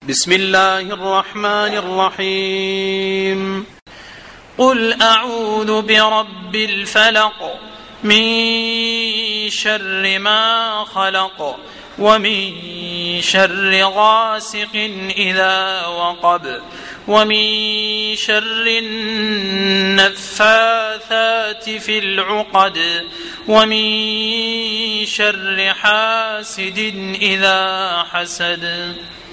بسم الله الرحمن الرحيم. قل أعوذ برب الفلق من شر ما خلق ومن شر غاسق إذا وقب ومن شر النفاثات في العقد ومن شر حاسد إذا حسد.